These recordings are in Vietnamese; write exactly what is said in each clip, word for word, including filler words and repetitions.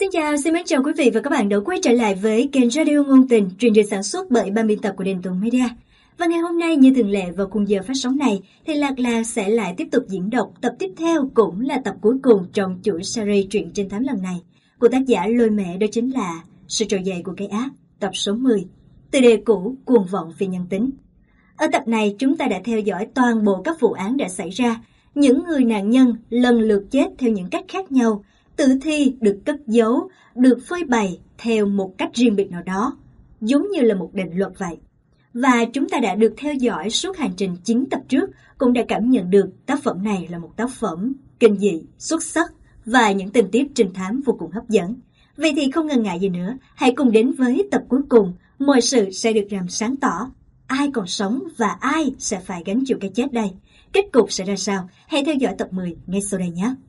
Xin chào, xin mến chào quý vị và các bạn đã quay trở lại với kênh Radio Ngôn Tình, truyền được sản xuất bởi ban biên tập của Đền Tùng Media. Và ngày hôm nay như thường lệ vào khung giờ phát sóng này thì Lạc Lạc sẽ lại tiếp tục diễn đọc tập tiếp theo, cũng là tập cuối cùng trong chuỗi series truyện trinh thám lần này của tác giả Lôi Mẹ, đó chính là Sự trỗi dậy của cái ác, tập số mười, từ đề cũ Cuồng vọng phi nhân tính. Ở tập này chúng ta đã theo dõi toàn bộ các vụ án đã xảy ra, những người nạn nhân lần lượt chết theo những cách khác nhau. Tử thi được cất giấu, được phơi bày theo một cách riêng biệt nào đó, giống như là một định luật vậy. Và chúng ta đã được theo dõi suốt hành trình chín tập trước, cũng đã cảm nhận được tác phẩm này là một tác phẩm kinh dị, xuất sắc và những tình tiết trinh thám vô cùng hấp dẫn. Vậy thì không ngần ngại gì nữa, hãy cùng đến với tập cuối cùng, mọi sự sẽ được làm sáng tỏ. Ai còn sống và ai sẽ phải gánh chịu cái chết đây? Kết cục sẽ ra sao? Hãy theo dõi tập mười ngay sau đây nhé!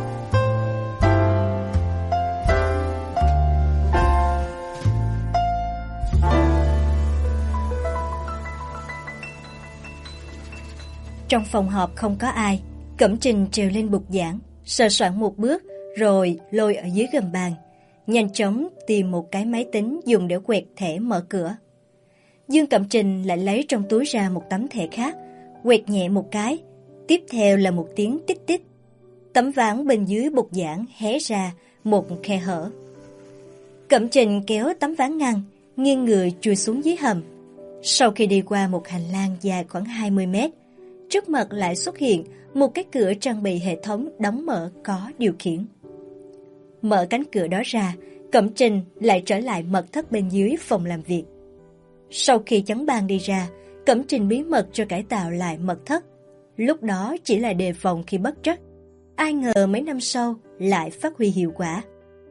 Trong phòng họp không có ai, Cẩm Trình trèo lên bục giảng, sờ soạn một bước rồi lôi ở dưới gầm bàn, nhanh chóng tìm một cái máy tính dùng để quẹt thẻ mở cửa. Dương Cẩm Trình lại lấy trong túi ra một tấm thẻ khác, quẹt nhẹ một cái, tiếp theo là một tiếng tít tít. Tấm ván bên dưới bục giảng hé ra một khe hở. Cẩm Trình kéo tấm ván ngăn, nghiêng người chui xuống dưới hầm. Sau khi đi qua một hành lang dài khoảng hai mươi mét, trước mặt lại xuất hiện một cái cửa trang bị hệ thống đóng mở có điều khiển. Mở cánh cửa đó ra, Cẩm Trình lại trở lại mật thất bên dưới phòng làm việc. Sau khi chắn bàn đi ra, Cẩm Trình bí mật cho cải tạo lại mật thất. Lúc đó chỉ là đề phòng khi bất trắc, ai ngờ mấy năm sau lại phát huy hiệu quả.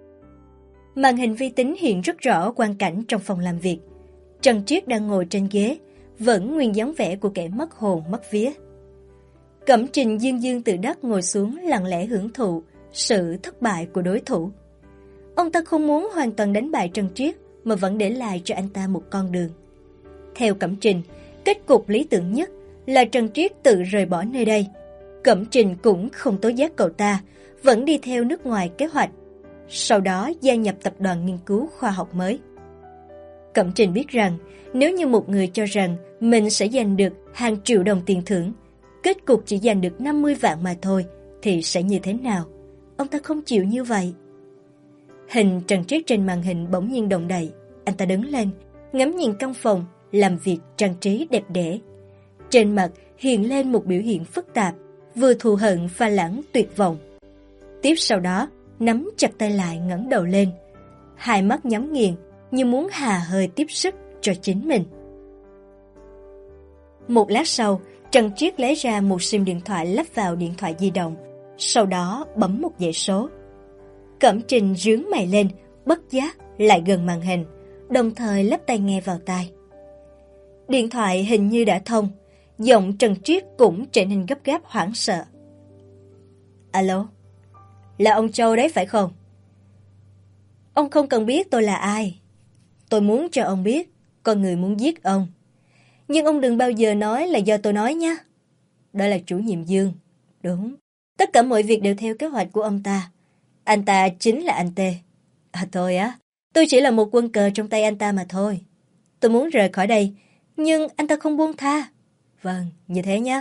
Màn hình vi tính hiện rất rõ quang cảnh trong phòng làm việc. Trần Triết đang ngồi trên ghế, vẫn nguyên dáng vẻ của kẻ mất hồn mất vía. Cẩm Trình dương dương từ đất ngồi xuống, lặng lẽ hưởng thụ sự thất bại của đối thủ. Ông ta không muốn hoàn toàn đánh bại Trần Triết, mà vẫn để lại cho anh ta một con đường. Theo Cẩm Trình, kết cục lý tưởng nhất là Trần Triết tự rời bỏ nơi đây. Cẩm Trình cũng không tố giác cậu ta, vẫn đi theo nước ngoài kế hoạch, sau đó gia nhập tập đoàn nghiên cứu khoa học mới. Cẩm Trình biết rằng nếu như một người cho rằng mình sẽ giành được hàng triệu đồng tiền thưởng, kết cục chỉ giành được năm mươi vạn mà thôi, thì sẽ như thế nào? Ông ta không chịu như vậy. Hình Trần Triết trên màn hình bỗng nhiên động đậy. Anh ta đứng lên, ngắm nhìn căn phòng làm việc trang trí đẹp đẽ. Trên mặt hiện lên một biểu hiện phức tạp, vừa thù hận pha lẫn tuyệt vọng. Tiếp sau đó, nắm chặt tay lại, ngẩng đầu lên, hai mắt nhắm nghiền như muốn hà hơi tiếp sức cho chính mình. Một lát sau, Trần Triết lấy ra một sim điện thoại lắp vào điện thoại di động, sau đó bấm một dãy số. Cẩm Trình rướn mày lên, bất giác lại gần màn hình, đồng thời lắp tai nghe vào tai. Điện thoại hình như đã thông, giọng Trần Triết cũng trở nên gấp gáp hoảng sợ. Alo, là ông Châu đấy phải không? Ông không cần biết tôi là ai. Tôi muốn cho ông biết con người muốn giết ông. Nhưng ông đừng bao giờ nói là do tôi nói nhé. Đó là chủ nhiệm Dương. Đúng, tất cả mọi việc đều theo kế hoạch của ông ta. Anh ta chính là anh Tê. À thôi á, tôi chỉ là một quân cờ trong tay anh ta mà thôi. Tôi muốn rời khỏi đây, nhưng anh ta không buông tha. Vâng, như thế nhé.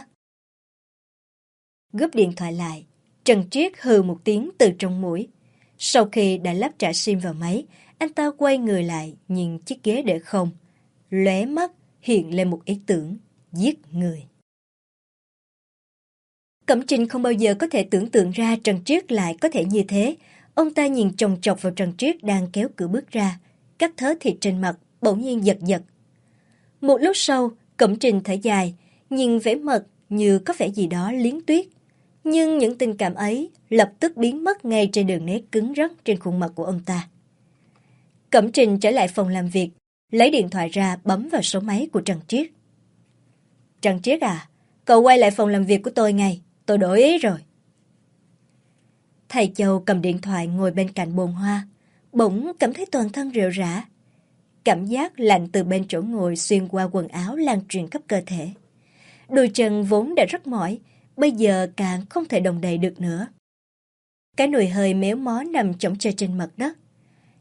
Gúp điện thoại lại, Trần Triết hừ một tiếng từ trong mũi. Sau khi đã lắp trả sim vào máy, anh ta quay người lại nhìn chiếc ghế để không. Lóe mắt hiện lên một ý tưởng: giết người. Cẩm Trình không bao giờ có thể tưởng tượng ra Trần Triết lại có thể như thế. Ông ta nhìn chòng chọc vào Trần Triết đang kéo cửa bước ra, các thớ thịt trên mặt bỗng nhiên giật giật. Một lúc sau, Cẩm Trình thở dài, nhìn vẻ mặt như có vẻ gì đó liến tuyết. Nhưng những tình cảm ấy lập tức biến mất ngay trên đường nét cứng rắn trên khuôn mặt của ông ta. Cẩm Trình trở lại phòng làm việc, lấy điện thoại ra bấm vào số máy của Trần Triết. Trần Triết à, cậu quay lại phòng làm việc của tôi ngay, tôi đổi ý rồi. Thầy Châu cầm điện thoại ngồi bên cạnh bồn hoa, bỗng cảm thấy toàn thân rệu rã. Cảm giác lạnh từ bên chỗ ngồi xuyên qua quần áo lan truyền khắp cơ thể. Đôi chân vốn đã rất mỏi, bây giờ càng không thể đồng đậy được nữa. Cái nồi hơi méo mó nằm chõng chơ trên mặt đất.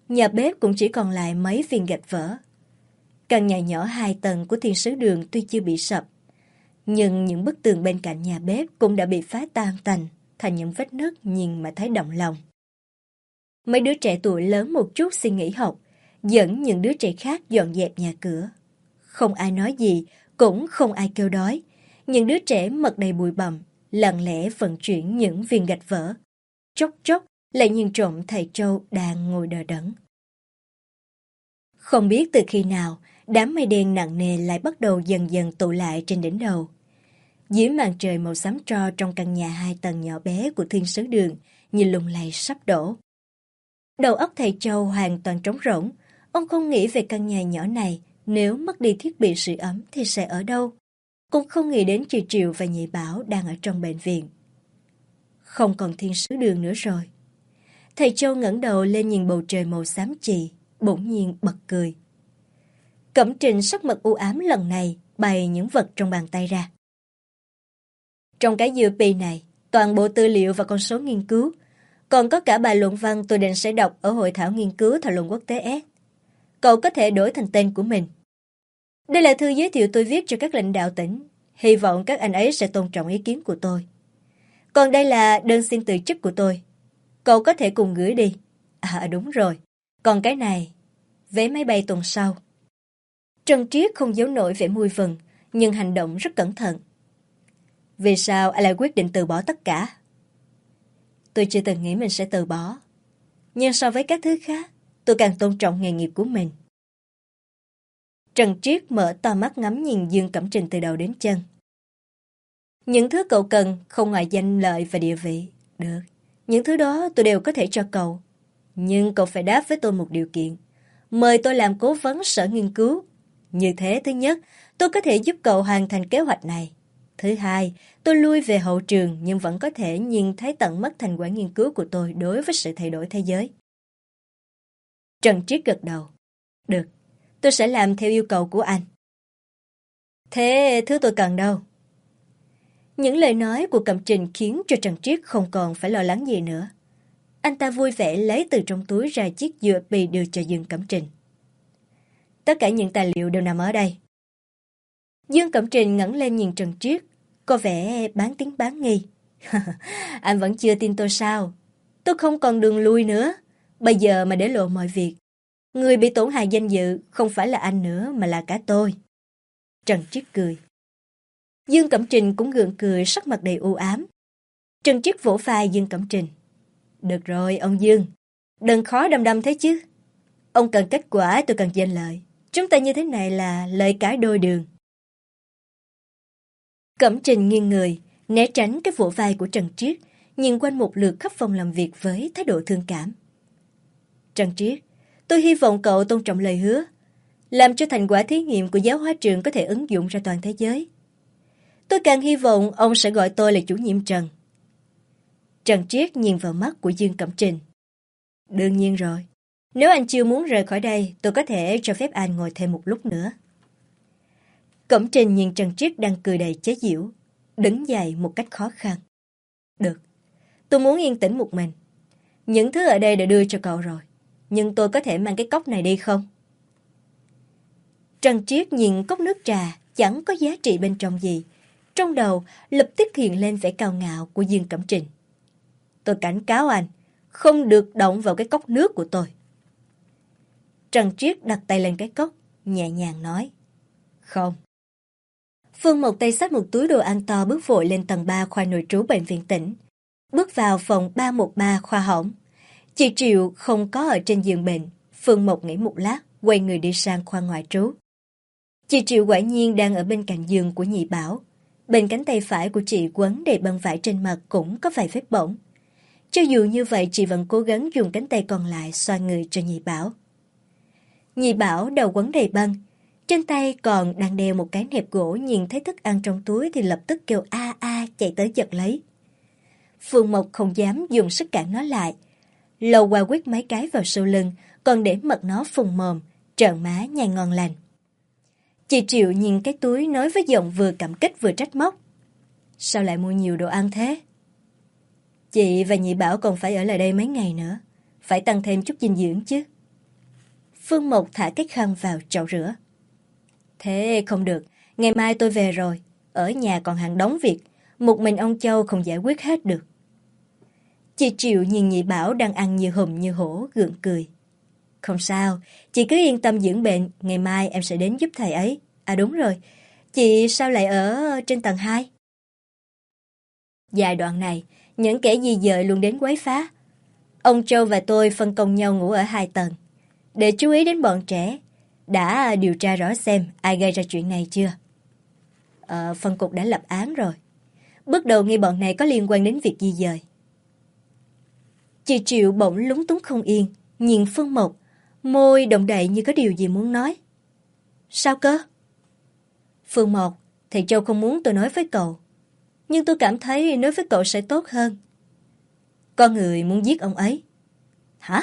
Nhà bếp cũng chỉ còn lại mấy viên gạch vỡ. Căn nhà nhỏ hai tầng của thiên sứ đường tuy chưa bị sập, nhưng những bức tường bên cạnh nhà bếp cũng đã bị phá tan tành thành những vết nứt nhìn mà thấy động lòng. Mấy đứa trẻ tuổi lớn một chút xin nghỉ học, dẫn những đứa trẻ khác dọn dẹp nhà cửa. Không ai nói gì, cũng không ai kêu đói. Những đứa trẻ mặt đầy bụi bặm, lặng lẽ vận chuyển những viên gạch vỡ. Chốc chốc lại nhìn trộm thầy Trâu đang ngồi đờ đẫn. Không biết từ khi nào, đám mây đen nặng nề lại bắt đầu dần dần tụ lại trên đỉnh đầu. Dưới màn trời màu xám tro trong căn nhà hai tầng nhỏ bé của thiên sứ đường như lung lay sắp đổ. Đầu óc thầy Châu hoàn toàn trống rỗng. Ông không nghĩ về căn nhà nhỏ này, nếu mất đi thiết bị sưởi ấm thì sẽ ở đâu. Cũng không nghĩ đến chị Triệu và nhị Bảo đang ở trong bệnh viện. Không còn thiên sứ đường nữa rồi. Thầy Châu ngẩng đầu lên nhìn bầu trời màu xám chì, bỗng nhiên bật cười. Cẩm Trình sắc mặt u ám lần này bày những vật trong bàn tay ra. Trong cái u ép pê này, toàn bộ tư liệu và con số nghiên cứu, còn có cả bài luận văn tôi định sẽ đọc ở hội thảo nghiên cứu thảo luận quốc tế S. Cậu có thể đổi thành tên của mình. Đây là thư giới thiệu tôi viết cho các lãnh đạo tỉnh. Hy vọng các anh ấy sẽ tôn trọng ý kiến của tôi. Còn đây là đơn xin từ chức của tôi. Cậu có thể cùng gửi đi. À đúng rồi. Còn cái này, vé máy bay tuần sau. Trần Triết không giấu nổi vẻ vui mừng, nhưng hành động rất cẩn thận. Vì sao anh lại quyết định từ bỏ tất cả? Tôi chưa từng nghĩ mình sẽ từ bỏ. Nhưng so với các thứ khác, tôi càng tôn trọng nghề nghiệp của mình. Trần Triết mở to mắt ngắm nhìn Dương Cẩm Trình từ đầu đến chân. Những thứ cậu cần không ngoài danh lợi và địa vị. Được, những thứ đó tôi đều có thể cho cậu. Nhưng cậu phải đáp với tôi một điều kiện. Mời tôi làm cố vấn sở nghiên cứu. Như thế, thứ nhất, tôi có thể giúp cậu hoàn thành kế hoạch này. Thứ hai, tôi lui về hậu trường nhưng vẫn có thể nhìn thấy tận mắt thành quả nghiên cứu của tôi đối với sự thay đổi thế giới. Trần Triết gật đầu. Được, tôi sẽ làm theo yêu cầu của anh. Thế thứ tôi cần đâu? Những lời nói của Cẩm Trình khiến cho Trần Triết không còn phải lo lắng gì nữa. Anh ta vui vẻ lấy từ trong túi ra chiếc u ép pê đưa cho Dương Cẩm Trình. Tất cả những tài liệu đều nằm ở đây. Dương Cẩm Trình ngẩng lên nhìn Trần Triết, có vẻ bán tiếng bán nghi. Anh vẫn chưa tin tôi sao? Tôi không còn đường lui nữa. Bây giờ mà để lộ mọi việc, người bị tổn hại danh dự không phải là anh nữa mà là cả tôi. Trần Triết cười. Dương Cẩm Trình cũng gượng cười, sắc mặt đầy u ám. Trần Triết vỗ vai Dương Cẩm Trình. Được rồi, ông Dương. Đừng khó đâm đâm thế chứ. Ông cần kết quả, tôi cần danh lợi. Chúng ta như thế này là lợi cãi đôi đường. Cẩm Trình nghiêng người, né tránh cái vỗ vai của Trần Triết, nhìn quanh một lượt khắp phòng làm việc với thái độ thương cảm. Trần Triết, tôi hy vọng cậu tôn trọng lời hứa, làm cho thành quả thí nghiệm của giáo hóa trường có thể ứng dụng ra toàn thế giới. Tôi càng hy vọng ông sẽ gọi tôi là chủ nhiệm Trần. Trần Triết nhìn vào mắt của Dương Cẩm Trình. Đương nhiên rồi. Nếu anh chưa muốn rời khỏi đây, tôi có thể cho phép anh ngồi thêm một lúc nữa. Cẩm Trình nhìn Trần Triết đang cười đầy chế giễu, đứng dậy một cách khó khăn. Được, tôi muốn yên tĩnh một mình. Những thứ ở đây đã đưa cho cậu rồi, nhưng tôi có thể mang cái cốc này đi không? Trần Triết nhìn cốc nước trà chẳng có giá trị bên trong gì. Trong đầu lập tức hiện lên vẻ cao ngạo của Dương Cẩm Trình. Tôi cảnh cáo anh, không được động vào cái cốc nước của tôi. Trần Triết đặt tay lên cái cốc, nhẹ nhàng nói. Không. Phương một tay xách một túi đồ ăn to bước vội lên tầng ba khoa nội trú bệnh viện tỉnh. Bước vào phòng ba một ba khoa hỏng. Chị Triệu không có ở trên giường bệnh. Phương Mộc nghĩ một lát, quay người đi sang khoa ngoại trú. Chị Triệu quả nhiên đang ở bên cạnh giường của nhị Bảo. Bên cánh tay phải của chị quấn đầy băng vải trên mặt cũng có vài vết bỏng. Cho dù như vậy, chị vẫn cố gắng dùng cánh tay còn lại xoa người cho nhị Bảo. Nhị Bảo đầu quấn đầy băng. Trên tay còn đang đeo một cái nẹp gỗ, nhìn thấy thức ăn trong túi thì lập tức kêu a a chạy tới giật lấy. Phương Mộc không dám dùng sức cản nó lại. Lầu qua quýt mấy cái vào sau lưng, còn để mật nó phùng mồm, trợn má nhai ngon lành. Chị Triệu nhìn cái túi nói với giọng vừa cảm kích vừa trách móc. Sao lại mua nhiều đồ ăn thế? Chị và nhị Bảo còn phải ở lại đây mấy ngày nữa, phải tăng thêm chút dinh dưỡng chứ. Phương Mộc thả cái khăn vào chậu rửa. Thế không được, ngày mai tôi về rồi, ở nhà còn hàng đống việc, một mình ông Châu không giải quyết hết được. Chị Triệu nhìn nhị Bảo đang ăn như hùm như hổ, gượng cười. Không sao, chị cứ yên tâm dưỡng bệnh, ngày mai em sẽ đến giúp thầy ấy. À đúng rồi, chị sao lại ở trên tầng hai? Giai đoạn này, những kẻ di dời luôn đến quấy phá. Ông Châu và tôi phân công nhau ngủ ở hai tầng. Để chú ý đến bọn trẻ, đã điều tra rõ xem ai gây ra chuyện này chưa? Ờ, phân cục đã lập án rồi. Bước đầu nghi bọn này có liên quan đến việc di dời. Chị Triệu bỗng lúng túng không yên, nhìn Phương Mộc, môi động đậy như có điều gì muốn nói. Sao cơ? Phương Mộc, thầy Châu không muốn tôi nói với cậu. Nhưng tôi cảm thấy nói với cậu sẽ tốt hơn. Có người muốn giết ông ấy. Hả?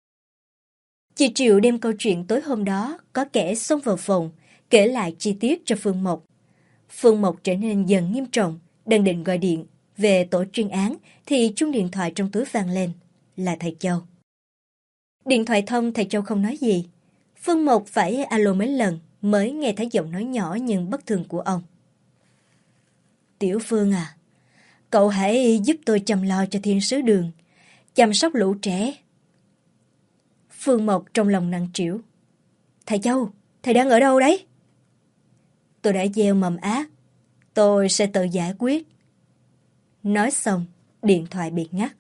Chị Triệu đem câu chuyện tối hôm đó có kẻ xông vào phòng, kể lại chi tiết cho Phương Mộc. Phương Mộc trở nên dần nghiêm trọng, đang định gọi điện về tổ chuyên án thì chuông điện thoại trong túi vang lên, là thầy Châu. Điện thoại thông thầy Châu không nói gì. Phương Mộc phải alo mấy lần mới nghe thấy giọng nói nhỏ nhưng bất thường của ông. Tiểu Phương à, cậu hãy giúp tôi chăm lo cho thiên sứ đường, chăm sóc lũ trẻ. Phương Mộc trong lòng nặng trĩu. Thầy Châu, thầy đang ở đâu đấy? Tôi đã gieo mầm ác, tôi sẽ tự giải quyết. Nói xong, điện thoại bị ngắt.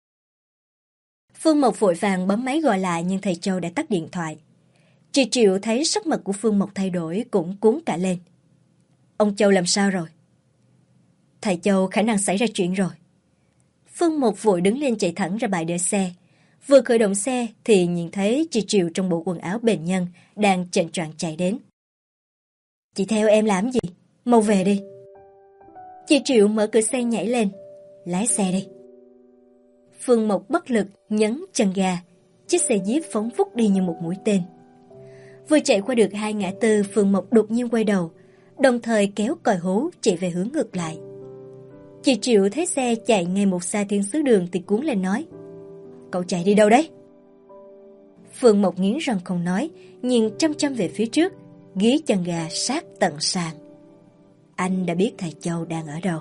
Phương Mộc vội vàng bấm máy gọi lại nhưng thầy Châu đã tắt điện thoại. Chị Triệu thấy sắc mặt của Phương Mộc thay đổi cũng cuốn cả lên. Ông Châu làm sao rồi? Thầy Châu khả năng xảy ra chuyện rồi. Phương Mộc vội đứng lên chạy thẳng ra bãi để xe. Vừa khởi động xe thì nhìn thấy chị Triệu trong bộ quần áo bệnh nhân đang chệnh choạng chạy đến. Chị theo em làm gì? Mau về đi. Chị Triệu mở cửa xe nhảy lên. Lái xe đi. Phương Mộc bất lực nhấn chân ga. Chiếc xe Jeep phóng vút đi như một mũi tên. Vừa chạy qua được hai ngã tư, Phương Mộc đột nhiên quay đầu, đồng thời kéo còi hú chạy về hướng ngược lại. Chị Triệu thấy xe chạy ngay một xa thiên sứ đường thì cuốn lên nói. Cậu chạy đi đâu đấy? Phương Mộc nghiến răng không nói, nhìn chăm chăm về phía trước, gí chân gà sát tận sàn. Anh đã biết thầy Châu đang ở đâu.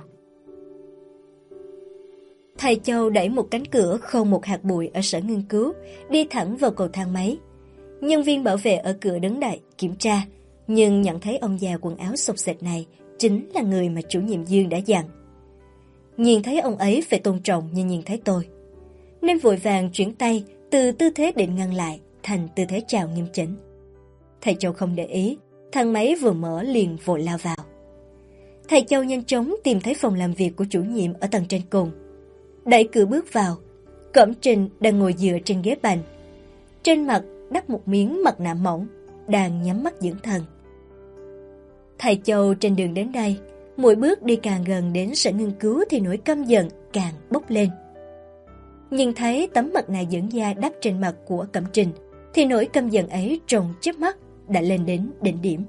Thầy Châu đẩy một cánh cửa không một hạt bụi ở sở nghiên cứu, đi thẳng vào cầu thang máy. Nhân viên bảo vệ ở cửa đứng đợi kiểm tra, nhưng nhận thấy ông già quần áo xộc xệch này chính là người mà chủ nhiệm Dương đã dặn. Nhìn thấy ông ấy phải tôn trọng như nhìn thấy tôi, nên vội vàng chuyển tay từ tư thế định ngăn lại thành tư thế chào nghiêm chỉnh. Thầy Châu không để ý, thang máy vừa mở liền vội lao vào. Thầy Châu nhanh chóng tìm thấy phòng làm việc của chủ nhiệm ở tầng trên cùng. Đẩy cửa bước vào, Cẩm Trình đang ngồi dựa trên ghế bành. Trên mặt đắp một miếng mặt nạ mỏng, đang nhắm mắt dưỡng thần. Thầy Châu trên đường đến đây, mỗi bước đi càng gần đến sở nghiên cứu thì nỗi căm giận càng bốc lên. Nhìn thấy tấm mặt nạ dưỡng da đắp trên mặt của Cẩm Trình, thì nỗi căm giận ấy trong chớp mắt đã lên đến đỉnh điểm.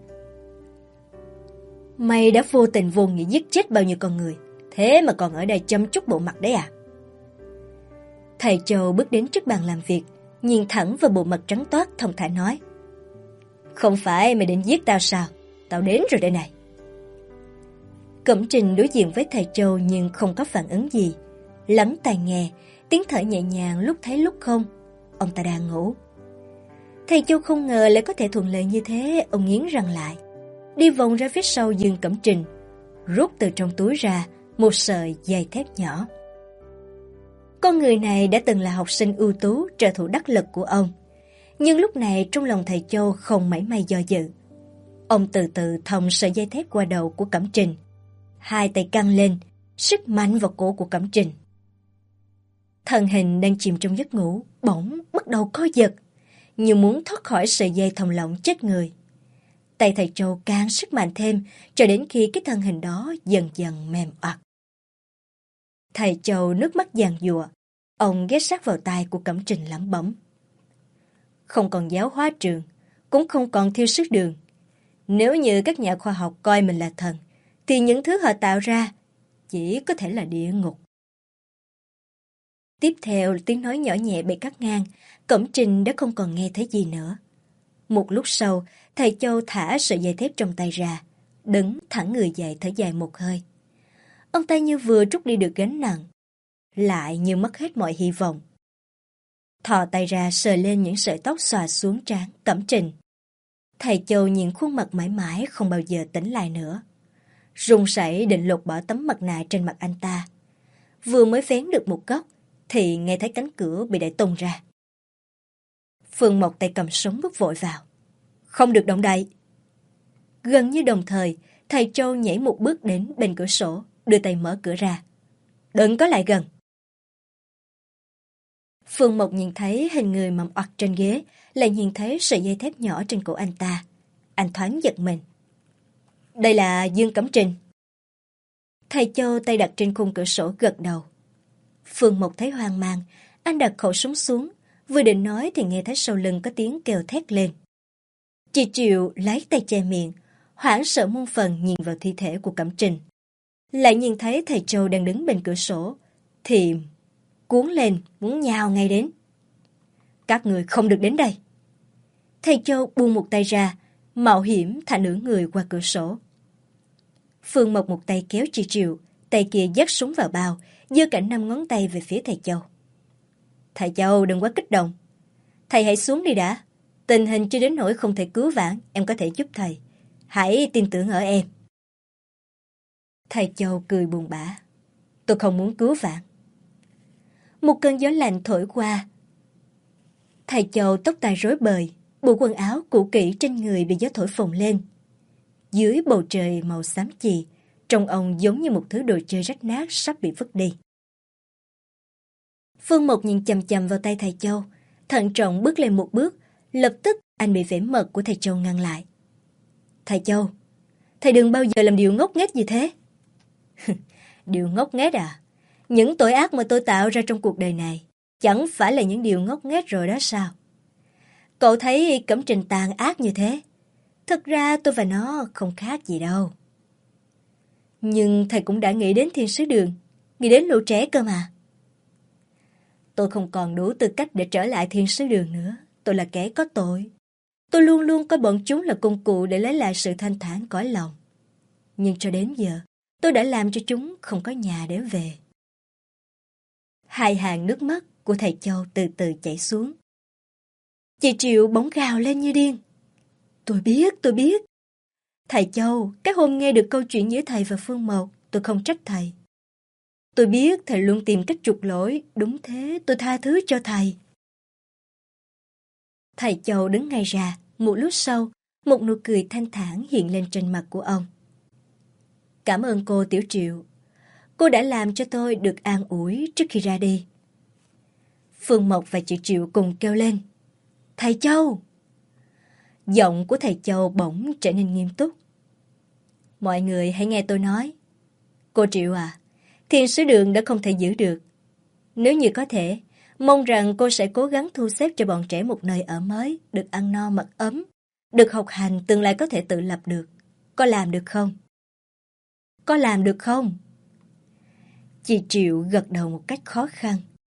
Mày đã vô tình vô nghĩa giết chết bao nhiêu con người, thế mà còn ở đây chăm chút bộ mặt đấy à? Thầy Châu bước đến trước bàn làm việc, nhìn thẳng vào bộ mặt trắng toát thông thả nói. Không phải mày định giết tao sao? Tao đến rồi đây này. Cẩm Trình đối diện với thầy Châu nhưng không có phản ứng gì. Lắng tai nghe, tiếng thở nhẹ nhàng lúc thấy lúc không. Ông ta đang ngủ. Thầy Châu không ngờ lại có thể thuận lợi như thế, ông nghiến răng lại. Đi vòng ra phía sau Dương Cẩm Trình, rút từ trong túi ra một sợi dây thép nhỏ. Con người này đã từng là học sinh ưu tú, trợ thủ đắc lực của ông. Nhưng lúc này trong lòng thầy Châu không mảy may do dự. Ông từ từ thòng sợi dây thép qua đầu của Cẩm Trình. Hai tay căng lên, sức mạnh vào cổ của Cẩm Trình. Thân hình đang chìm trong giấc ngủ, bỗng bắt đầu co giật, như muốn thoát khỏi sợi dây thòng lọng chết người. Tay thầy Châu càng sức mạnh thêm, cho đến khi cái thân hình đó dần dần mềm oặt. Thầy Châu nước mắt giàn giụa, ông ghé sát vào tai của Cẩm Trình lẩm bẩm. Không còn giáo hóa trường, cũng không còn thiêu sức đường. Nếu như các nhà khoa học coi mình là thần, thì những thứ họ tạo ra chỉ có thể là địa ngục. Tiếp theo tiếng nói nhỏ nhẹ bị cắt ngang, Cẩm Trình đã không còn nghe thấy gì nữa. Một lúc sau, thầy Châu thả sợi dây thép trong tay ra, đứng thẳng người dậy thở dài một hơi. Ông ta như vừa trút đi được gánh nặng, lại như mất hết mọi hy vọng. Thò tay ra sờ lên những sợi tóc xòa xuống trán Cẩm Trình. Thầy Châu nhìn khuôn mặt mãi mãi không bao giờ tỉnh lại nữa. Run rẩy định lột bỏ tấm mặt nạ trên mặt anh ta. Vừa mới vén được một góc, thì nghe thấy cánh cửa bị đẩy tung ra. Phương Mộc tay cầm súng bước vội vào. Không được động đậy. Gần như đồng thời, thầy Châu nhảy một bước đến bên cửa sổ, đưa tay mở cửa ra. Đừng có lại gần. Phương Mộc nhìn thấy hình người mầm oặt trên ghế, lại nhìn thấy sợi dây thép nhỏ trên cổ anh ta. Anh thoáng giật mình. Đây là Dương Cẩm Trình. Thầy Châu tay đặt trên khung cửa sổ gật đầu. Phương Mộc thấy hoang mang, anh đặt khẩu súng xuống, vừa định nói thì nghe thấy sau lưng có tiếng kêu thét lên. Chị Triệu lấy tay che miệng, hoảng sợ muôn phần nhìn vào thi thể của Cẩm Trình. Lại nhìn thấy thầy Châu đang đứng bên cửa sổ, thì cuốn lên muốn nhào ngay đến. Các người không được đến đây. Thầy Châu buông một tay ra, mạo hiểm thả nửa người qua cửa sổ. Phương Mộc một tay kéo chị Triệu, tay kia dắt súng vào bao, giơ cả năm ngón tay về phía thầy Châu. Thầy Châu đừng quá kích động. Thầy hãy xuống đi đã. Tình hình chưa đến nỗi không thể cứu vãn, em có thể giúp thầy. Hãy tin tưởng ở em. Thầy Châu cười buồn bã. Tôi không muốn cứu vãn. Một cơn gió lạnh thổi qua. Thầy Châu tóc tai rối bời, bộ quần áo cũ kỹ trên người bị gió thổi phồng lên. Dưới bầu trời màu xám chì, trông ông giống như một thứ đồ chơi rách nát sắp bị vứt đi. Phương Mộc nhìn chằm chằm vào tay thầy Châu, thận trọng bước lên một bước, lập tức anh bị vẻ mật của thầy Châu ngăn lại. Thầy Châu, thầy đừng bao giờ làm điều ngốc nghếch như thế. Điều ngốc nghếch à? Những tội ác mà tôi tạo ra trong cuộc đời này chẳng phải là những điều ngốc nghếch rồi đó sao? Cậu thấy Cẩm Trình tàn ác như thế. Thực ra tôi và nó không khác gì đâu. Nhưng thầy cũng đã nghĩ đến Thiên Sứ Đường, nghĩ đến lũ trẻ cơ mà. Tôi không còn đủ tư cách để trở lại Thiên Sứ Đường nữa. Tôi là kẻ có tội. Tôi luôn luôn coi bọn chúng là công cụ để lấy lại sự thanh thản cõi lòng. Nhưng cho đến giờ, tôi đã làm cho chúng không có nhà để về. Hai hàng nước mắt của thầy Châu từ từ chảy xuống. Chị Triệu bỗng gào lên như điên. Tôi biết, tôi biết. Thầy Châu, cái hôm nghe được câu chuyện giữa thầy và Phương Mộc, tôi không trách thầy. Tôi biết thầy luôn tìm cách trục lỗi, đúng thế, tôi tha thứ cho thầy. Thầy Châu đứng ngay ra, một lúc sau, một nụ cười thanh thản hiện lên trên mặt của ông. Cảm ơn cô Tiểu Triệu. Cô đã làm cho tôi được an ủi trước khi ra đi. Phương Mộc và chị Triệu cùng kêu lên. Thầy Châu! Giọng của thầy Châu bỗng trở nên nghiêm túc. Mọi người hãy nghe tôi nói. Cô Triệu à, Thiên Sứ Đường đã không thể giữ được. Nếu như có thể, mong rằng cô sẽ cố gắng thu xếp cho bọn trẻ một nơi ở mới, được ăn no mặc ấm, được học hành tương lai có thể tự lập được. Có làm được không? Có làm được không? Chị Triệu gật đầu một cách khó khăn.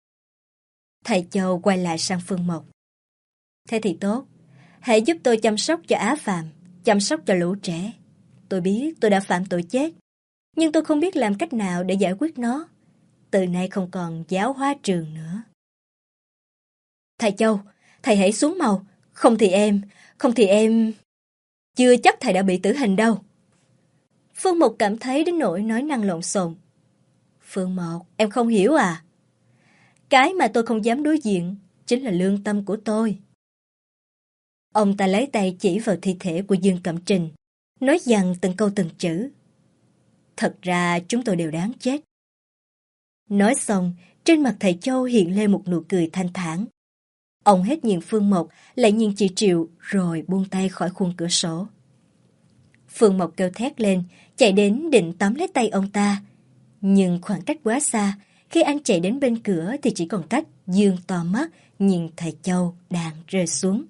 Thầy Châu quay lại sang Phương Mộc. Thế thì tốt. Hãy giúp tôi chăm sóc cho Á Phạm, chăm sóc cho lũ trẻ. Tôi biết tôi đã phạm tội chết, nhưng tôi không biết làm cách nào để giải quyết nó. Từ nay không còn giáo hóa trường nữa. Thầy Châu, thầy hãy xuống mau. Không thì em, không thì em... Chưa chắc thầy đã bị tử hình đâu. Phương Mộc cảm thấy đến nỗi nói năng lộn xộn. Phương Mộc, em không hiểu à? Cái mà tôi không dám đối diện chính là lương tâm của tôi. Ông ta lấy tay chỉ vào thi thể của Dương Cẩm Trình, nói dằn từng câu từng chữ. Thật ra chúng tôi đều đáng chết. Nói xong, trên mặt thầy Châu hiện lên một nụ cười thanh thản. Ông hết nhìn Phương Mộc, lại nhìn chị Triệu, rồi buông tay khỏi khuôn cửa sổ. Phương Mộc kêu thét lên, chạy đến định tóm lấy tay ông ta. Nhưng khoảng cách quá xa, khi anh chạy đến bên cửa thì chỉ còn cách dương to mắt nhìn thầy Châu đang rơi xuống.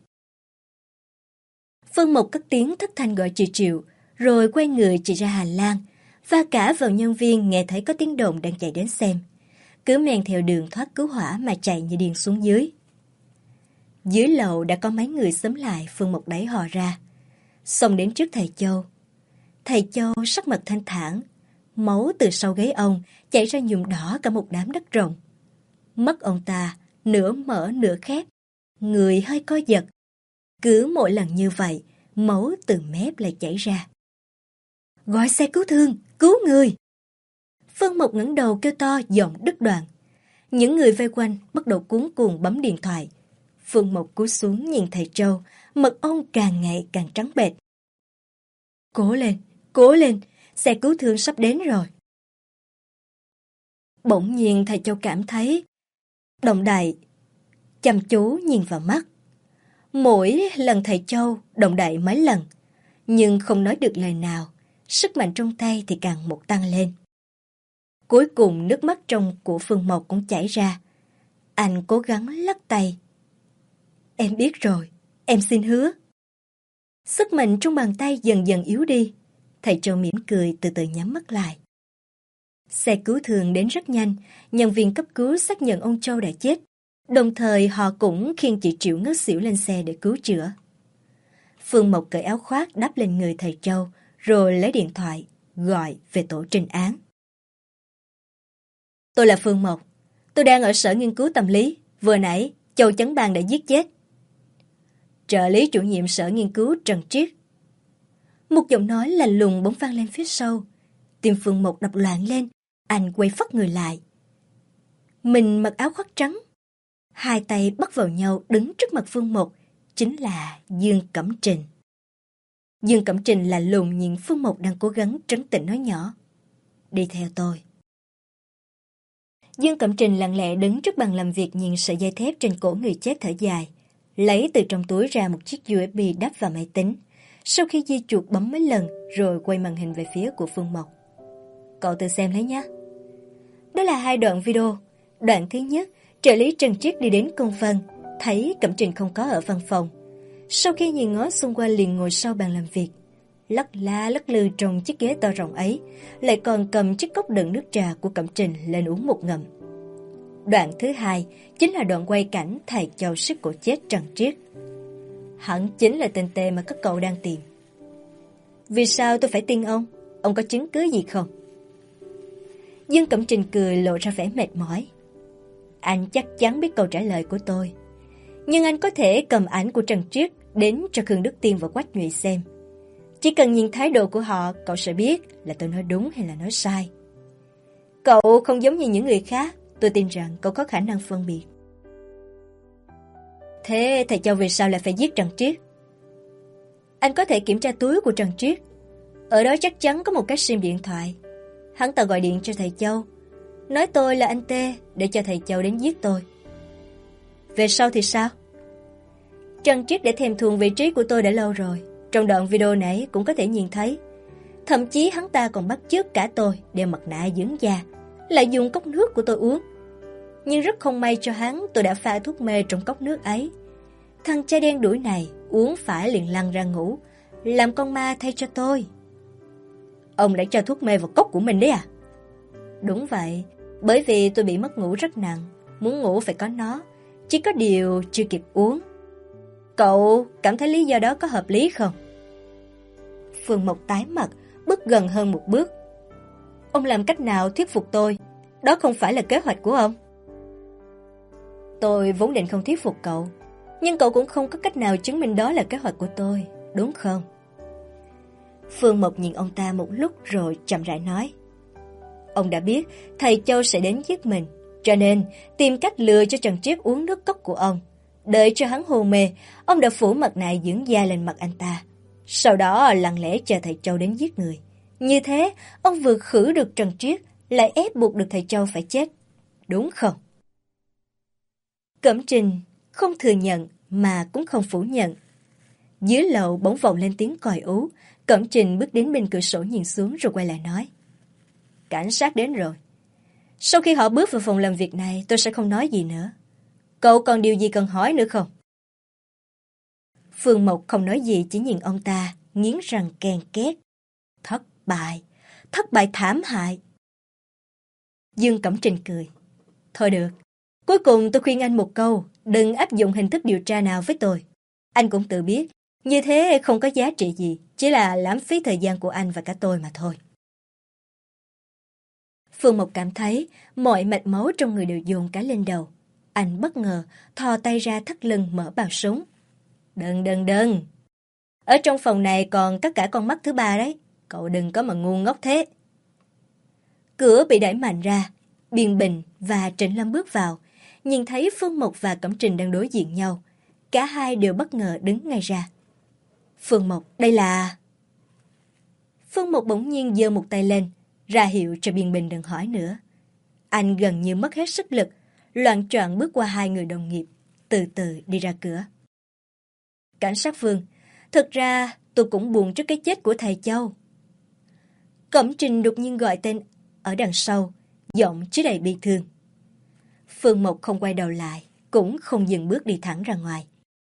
Phương Mộc cất tiếng thất thanh gọi chị Triệu, rồi quay người chạy ra hành lang, và cả vào nhân viên nghe thấy có tiếng động đang chạy đến xem. Cứ men theo đường thoát cứu hỏa mà chạy như điên xuống dưới. Dưới lầu đã có mấy người xúm lại. Phương Mộc đẩy họ ra, xông đến trước thầy Châu. Thầy Châu sắc mặt thanh thản, máu từ sau gáy ông chảy ra nhuộm đỏ cả một đám đất rộng. Mắt ông ta nửa mở nửa khép, người hơi co giật. Cứ mỗi lần như vậy, máu từ mép lại chảy ra. Gọi xe cứu thương, cứu người! Phương Mộc ngẩng đầu kêu to, giọng đứt đoạn. Những người vây quanh bắt đầu cuống cuồng bấm điện thoại. Phương Mộc cúi xuống nhìn thầy Châu, mặt ông càng ngày càng trắng bệch. Cố lên, cố lên, xe cứu thương sắp đến rồi. Bỗng nhiên thầy Châu cảm thấy động đậy, chăm chú nhìn vào mắt. Mỗi lần thầy Châu động đậy mấy lần, nhưng không nói được lời nào, sức mạnh trong tay thì càng một tăng lên. Cuối cùng nước mắt trong của Phương Mộc cũng chảy ra. Anh cố gắng lắc tay. Em biết rồi, em xin hứa. Sức mạnh trong bàn tay dần dần yếu đi. Thầy Châu mỉm cười từ từ nhắm mắt lại. Xe cứu thương đến rất nhanh, nhân viên cấp cứu xác nhận ông Châu đã chết. Đồng thời họ cũng khiêng chị Triệu ngất xỉu lên xe để cứu chữa. Phương Mộc cởi áo khoác đắp lên người thầy Châu, rồi lấy điện thoại, gọi về tổ trinh án. Tôi là Phương Mộc, tôi đang ở sở nghiên cứu tâm lý, vừa nãy Châu Chấn Bang đã giết chết. Trợ lý chủ nhiệm sở nghiên cứu Trần Triết. Một giọng nói lạnh lùng bỗng vang lên phía sau. Tim Phương Mộc đập loạn lên, anh quay phắt người lại. Mình mặc áo khoác trắng, hai tay bắt vào nhau đứng trước mặt Phương Mộc, chính là Dương Cẩm Trình. Dương Cẩm Trình lạnh lùng nhìn Phương Mộc đang cố gắng trấn tĩnh nói nhỏ. Đi theo tôi. Dương Cẩm Trình lặng lẽ đứng trước bàn làm việc nhìn sợi dây thép trên cổ người chết thở dài, lấy từ trong túi ra một chiếc u ét bê đắp vào máy tính. Sau khi di chuột bấm mấy lần rồi quay màn hình về phía của Phương Mộc. Cậu tự xem lấy nhé. Đó là hai đoạn video. Đoạn thứ nhất, trợ lý Trần Triết đi đến công văn, thấy Cẩm Trình không có ở văn phòng. Sau khi nhìn ngó xung quanh liền ngồi sau bàn làm việc, lắc la lắc lư trong chiếc ghế to rộng ấy, lại còn cầm chiếc cốc đựng nước trà của Cẩm Trình lên uống một ngụm. Đoạn thứ hai chính là đoạn quay cảnh thầy Châu sức cổ chết Trần Triết. Hẳn chính là tên tê mà các cậu đang tìm. Vì sao tôi phải tin ông? Ông có chứng cứ gì không? Dương Cẩm Trình cười lộ ra vẻ mệt mỏi. Anh chắc chắn biết câu trả lời của tôi. Nhưng anh có thể cầm ảnh của Trần Triết đến cho Khương Đức Tiên và Quách Nhụy xem. Chỉ cần nhìn thái độ của họ, cậu sẽ biết là tôi nói đúng hay là nói sai. Cậu không giống như những người khác, tôi tin rằng cậu có khả năng phân biệt. Thế thầy Châu vì sao lại phải giết Trần Triết? Anh có thể kiểm tra túi của Trần Triết. Ở đó chắc chắn có một cái sim điện thoại. Hắn ta gọi điện cho thầy Châu, nói tôi là anh Tê để cho thầy Châu đến giết tôi. Về sau thì sao? Trần Triết đã thèm thuồng vị trí của tôi đã lâu rồi. Trong đoạn video này cũng có thể nhìn thấy. Thậm chí hắn ta còn bắt chước cả tôi đeo mặt nạ dưỡng da, lại dùng cốc nước của tôi uống. Nhưng rất không may cho hắn, tôi đã pha thuốc mê trong cốc nước ấy. Thằng trai đen đuổi này uống phải liền lăn ra ngủ, làm con ma thay cho tôi. Ông đã cho thuốc mê vào cốc của mình đấy à? Đúng vậy, bởi vì tôi bị mất ngủ rất nặng, muốn ngủ phải có nó, chỉ có điều chưa kịp uống. Cậu cảm thấy lý do đó có hợp lý không? Phương Mộc tái mặt, bước gần hơn một bước. Ông làm cách nào thuyết phục tôi? Đó không phải là kế hoạch của ông. Tôi vốn định không thuyết phục cậu, nhưng cậu cũng không có cách nào chứng minh đó là kế hoạch của tôi, đúng không? Phương Mộc nhìn ông ta một lúc rồi chậm rãi nói. Ông đã biết thầy Châu sẽ đến giết mình, cho nên tìm cách lừa cho Trần Triết uống nước cốc của ông. Đợi cho hắn hôn mê, ông đã phủ mặt nạ dưỡng da lên mặt anh ta. Sau đó lặng lẽ chờ thầy Châu đến giết người. Như thế, ông vừa khử được Trần Triết, lại ép buộc được thầy Châu phải chết. Đúng không? Cẩm Trình không thừa nhận mà cũng không phủ nhận. Dưới lầu bỗng vọng lên tiếng còi ú. Cẩm Trình bước đến bên cửa sổ nhìn xuống rồi quay lại nói. Cảnh sát đến rồi. Sau khi họ bước vào phòng làm việc này, tôi sẽ không nói gì nữa. Cậu còn điều gì cần hỏi nữa không? Phương Mộc không nói gì, chỉ nhìn ông ta, nghiến răng ken két. Thất bại, thất bại thảm hại. Dương Cẩm Trình cười. Thôi được, Cuối cùng tôi khuyên anh một câu, đừng áp dụng hình thức điều tra nào với tôi. Anh cũng tự biết, như thế không có giá trị gì, chỉ là lãng phí thời gian của anh và cả tôi mà thôi. Phương Mộc cảm thấy mọi mạch máu trong người đều dồn cả lên đầu. Anh bất ngờ thò tay ra thắt lưng mở bao súng. Đừng đừng đừng. Ở trong phòng này còn có cả con mắt thứ ba đấy. Cậu đừng có mà ngu ngốc thế. Cửa bị đẩy mạnh ra. Biên Bình và Trịnh Lâm bước vào. Nhìn thấy Phương Mộc và Cẩm Trình đang đối diện nhau. Cả hai đều bất ngờ đứng ngay ra. Phương Mộc, đây là... Phương Mộc bỗng nhiên giơ một tay lên, ra hiệu cho Biên Bình đừng hỏi nữa. Anh gần như mất hết sức lực, loạng choạng bước qua hai người đồng nghiệp, từ từ đi ra cửa. Cảnh sát Phương, thực ra tôi cũng buồn trước cái chết của thầy Châu. Cẩm Trình đột nhiên gọi tên ở đằng sau, giọng chứa đầy bi thương. Phương Mộc không quay đầu lại, cũng không dừng bước đi thẳng ra ngoài.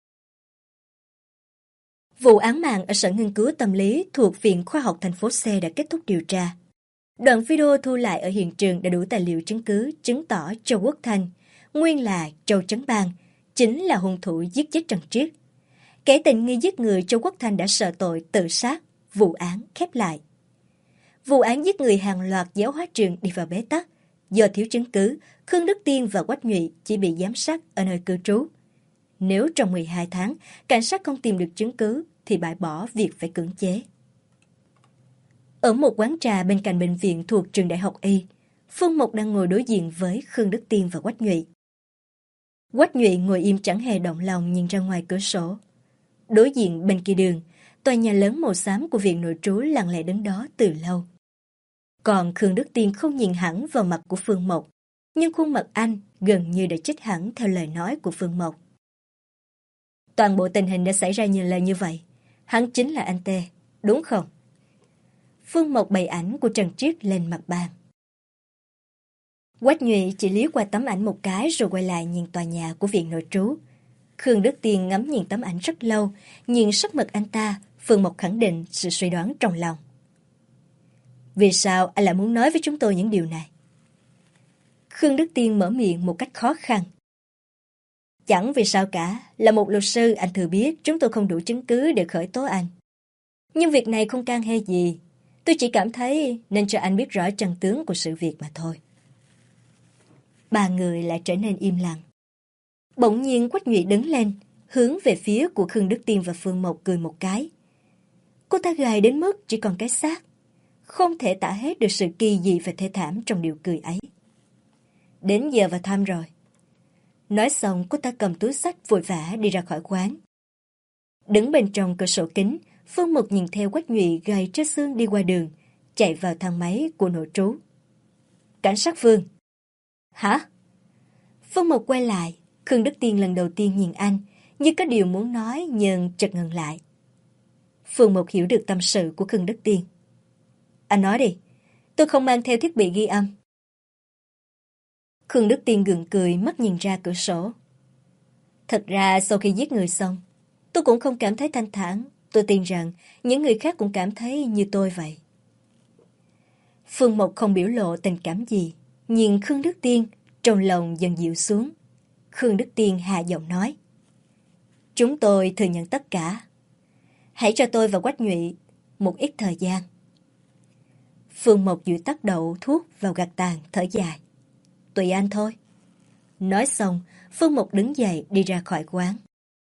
Vụ án mạng ở Sở Nghiên cứu Tâm lý thuộc Viện Khoa học thành phố C đã kết thúc điều tra. Đoạn video thu lại ở hiện trường đã đủ tài liệu chứng cứ chứng tỏ Châu Quốc Thanh, nguyên là Châu Trấn Bang, chính là hung thủ giết chết Trần Triết. Kẻ tình nghi giết người Châu Quốc Thanh đã sợ tội tự sát, vụ án khép lại. Vụ án giết người hàng loạt giáo hóa trường đi vào bế tắc. Do thiếu chứng cứ, Khương Đức Tiên và Quách Nhụy chỉ bị giám sát ở nơi cư trú. Nếu trong mười hai tháng, cảnh sát không tìm được chứng cứ, thì bãi bỏ việc phải cưỡng chế. Ở một quán trà bên cạnh bệnh viện thuộc trường Đại học Y, Phương Mộc đang ngồi đối diện với Khương Đức Tiên và Quách Nhụy. Quách Nhụy ngồi im chẳng hề động lòng nhìn ra ngoài cửa sổ. Đối diện bên kia đường, tòa nhà lớn màu xám của viện nội trú lặng lẽ đứng đó từ lâu. Còn Khương Đức Tiên không nhìn hẳn vào mặt của Phương Mộc, nhưng khuôn mặt anh gần như đã chết hẳn theo lời nói của Phương Mộc. Toàn bộ tình hình đã xảy ra như là như vậy. Hắn chính là anh Tê, đúng không? Phương Mộc bày ảnh của Trần Triết lên mặt bàn. Quách Nhụy chỉ liếc qua tấm ảnh một cái rồi quay lại nhìn tòa nhà của viện nội trú. Khương Đức Tiên ngắm nhìn tấm ảnh rất lâu, nhìn sắc mặt anh ta, Phương Mộc khẳng định sự suy đoán trong lòng. Vì sao anh lại muốn nói với chúng tôi những điều này? Khương Đức Tiên mở miệng một cách khó khăn. Chẳng vì sao cả, là một luật sư anh thừa biết chúng tôi không đủ chứng cứ để khởi tố anh. Nhưng việc này không can hay gì, tôi chỉ cảm thấy nên cho anh biết rõ chân tướng của sự việc mà thôi. Ba người lại trở nên im lặng. Bỗng nhiên Quách Nhụy đứng lên, hướng về phía của Khương Đức Tiên và Phương Mộc cười một cái. Cô ta gầy đến mức chỉ còn cái xác, không thể tả hết được sự kỳ dị và thê thảm trong điều cười ấy. Đến giờ vào thăm rồi. Nói xong cô ta cầm túi xách vội vã đi ra khỏi quán. Đứng bên trong cửa sổ kính, Phương Mộc nhìn theo Quách Nhụy gầy trơ xương đi qua đường, chạy vào thang máy của nội trú. Cảnh sát Phương. Hả? Phương Mộc quay lại, Khương Đức Tiên lần đầu tiên nhìn anh, như có điều muốn nói nhưng chợt ngừng lại. Phương Mộc hiểu được tâm sự của Khương Đức Tiên. Anh nói đi, tôi không mang theo thiết bị ghi âm. Khương Đức Tiên gượng cười mắt nhìn ra cửa sổ. Thật ra sau khi giết người xong, tôi cũng không cảm thấy thanh thản. Tôi tin rằng những người khác cũng cảm thấy như tôi vậy. Phương Mộc không biểu lộ tình cảm gì, nhìn Khương Đức Tiên, trong lòng dần dịu xuống. Khương Đức Tiên hạ giọng nói. Chúng tôi thừa nhận tất cả. Hãy cho tôi và Quách Nhụy một ít thời gian. Phương Mộc dụi tắt đậu thuốc vào gạt tàn thở dài. Tùy anh thôi. Nói xong, Phương Mộc đứng dậy đi ra khỏi quán.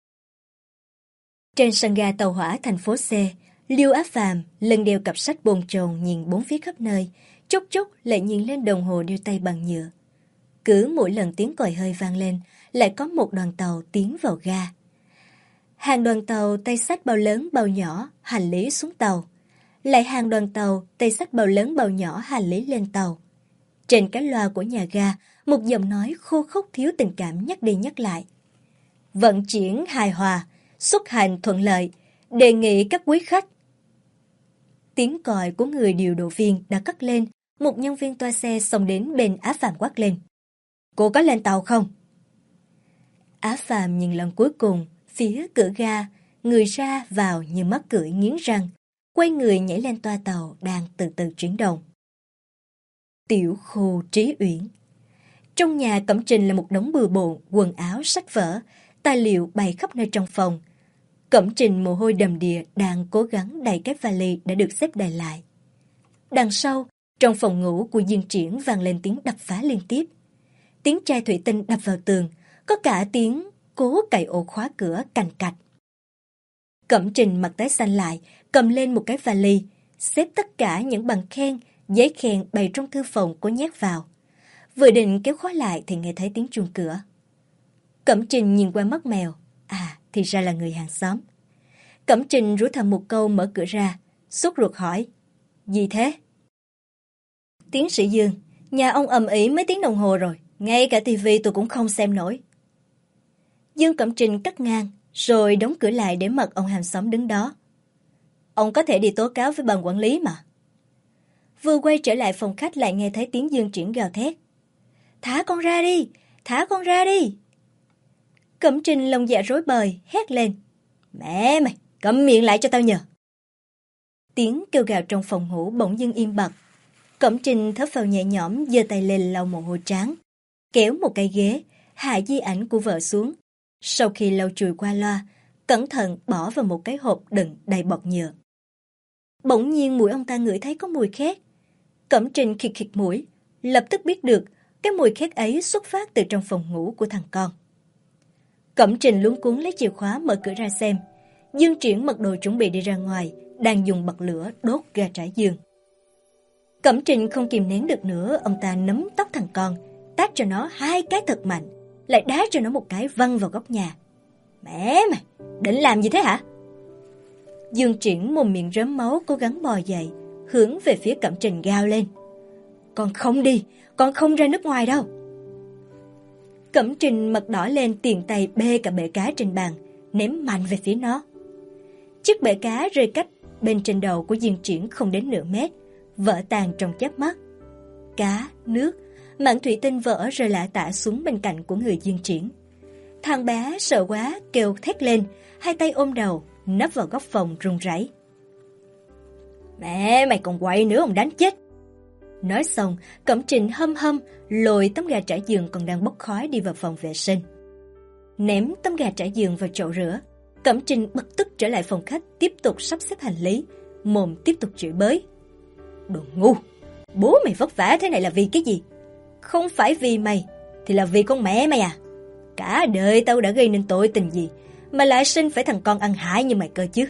Trên sân ga tàu hỏa thành phố C, Liêu Á Phàm lần đeo cặp sách bồn chồn nhìn bốn phía khắp nơi, chốc chốc lại nhìn lên đồng hồ đeo tay bằng nhựa. Cứ mỗi lần tiếng còi hơi vang lên, lại có một đoàn tàu tiến vào ga. Hàng đoàn tàu tay xách bao lớn bao nhỏ hành lý xuống tàu. Lại hàng đoàn tàu tay xách bao lớn bao nhỏ hành lý lên tàu. Trên cái loa của nhà ga, một giọng nói khô khốc thiếu tình cảm nhắc đi nhắc lại. Vận chuyển hài hòa, xuất hành thuận lợi, đề nghị các quý khách. Tiếng còi của người điều độ viên đã cất lên, một nhân viên toa xe xông đến bên Á Phàm quát lên. Cô có lên tàu không? Á Phàm nhìn lần cuối cùng, phía cửa ga, người ra vào như mắc cưỡi nghiến răng, quay người nhảy lên toa tàu đang từ từ chuyển động. Tiểu Khu Trí Uyển. Trong nhà Cẩm Trình là một đống bừa bộn, quần áo, sách vở, tài liệu bày khắp nơi trong phòng. Cẩm Trình mồ hôi đầm đìa đang cố gắng đẩy cái vali đã được xếp đầy lại. Đằng sau, trong phòng ngủ của Dương Triển vang lên tiếng đập phá liên tiếp. Tiếng chai thủy tinh đập vào tường, có cả tiếng cố cạy ổ khóa cửa cành cạch. Cẩm Trình mặt tái xanh lại, cầm lên một cái vali, xếp tất cả những bằng khen, giấy khen bày trong thư phòng cố nhét vào. Vừa định kéo khóa lại thì nghe thấy tiếng chuông cửa. Cẩm Trình nhìn qua mắt mèo, à thì ra là người hàng xóm. Cẩm Trình rủa thầm một câu mở cửa ra, sốt ruột hỏi, gì thế? Tiến sĩ Dương, nhà ông ầm ĩ mấy tiếng đồng hồ rồi, ngay cả tivi tôi cũng không xem nổi. Dương Cẩm Trình cắt ngang, rồi đóng cửa lại để mặc ông hàng xóm đứng đó. Ông có thể đi tố cáo với ban quản lý mà. Vừa quay trở lại phòng khách lại nghe thấy tiếng Dương Triển gào thét. Thả con ra đi, thả con ra đi. Cẩm Trình lòng dạ rối bời, hét lên. Mẹ mày, câm miệng lại cho tao nhờ. Tiếng kêu gào trong phòng ngủ bỗng dưng im bặt. Cẩm Trình thở phào nhẹ nhõm, giơ tay lên lau mồ hôi trán, kéo một cái ghế, hạ di ảnh của vợ xuống. Sau khi lau chùi qua loa, cẩn thận bỏ vào một cái hộp đựng đầy bọt nhựa. Bỗng nhiên mũi ông ta ngửi thấy có mùi khét. Cẩm Trình khịt khịt mũi, lập tức biết được cái mùi khét ấy xuất phát từ trong phòng ngủ của thằng con. Cẩm Trình luống cuống lấy chìa khóa mở cửa ra xem. Dương Triển mặc đồ chuẩn bị đi ra ngoài, đang dùng bật lửa đốt gà trải giường. Cẩm Trình không kìm nén được nữa, ông ta nắm tóc thằng con, tát cho nó hai cái thật mạnh, lại đá cho nó một cái văng vào góc nhà. Mẹ mày, định làm gì thế hả? Dương Triển mồm miệng rớm máu cố gắng bò dậy, hướng về phía Cẩm Trình gào lên. Con không đi, con không ra nước ngoài đâu. Cẩm Trình mặt đỏ lên, tiền tay bê cả bể cá trên bàn, ném mạnh về phía nó. Chiếc bể cá rơi cách bên trên đầu của Dương Triển không đến nửa mét, vỡ tan trong chớp mắt. Cá, nước, mảng thủy tinh vỡ rơi lả tả xuống bên cạnh của người Dương Triển. Thằng bé sợ quá kêu thét lên, hai tay ôm đầu, nấp vào góc phòng run rẩy. Mẹ mày còn quậy nữa ông đánh chết. Nói xong, Cẩm Trình hâm hâm lôi tấm gà trải giường còn đang bốc khói đi vào phòng vệ sinh. Ném tấm gà trải giường vào chậu rửa, Cẩm Trình bực tức trở lại phòng khách tiếp tục sắp xếp hành lý, mồm tiếp tục chửi bới. Đồ ngu, bố mày vất vả thế này là vì cái gì? Không phải vì mày, thì là vì con mẹ mày à? Cả đời tao đã gây nên tội tình gì mà lại sinh phải thằng con ăn hại như mày cơ chứ?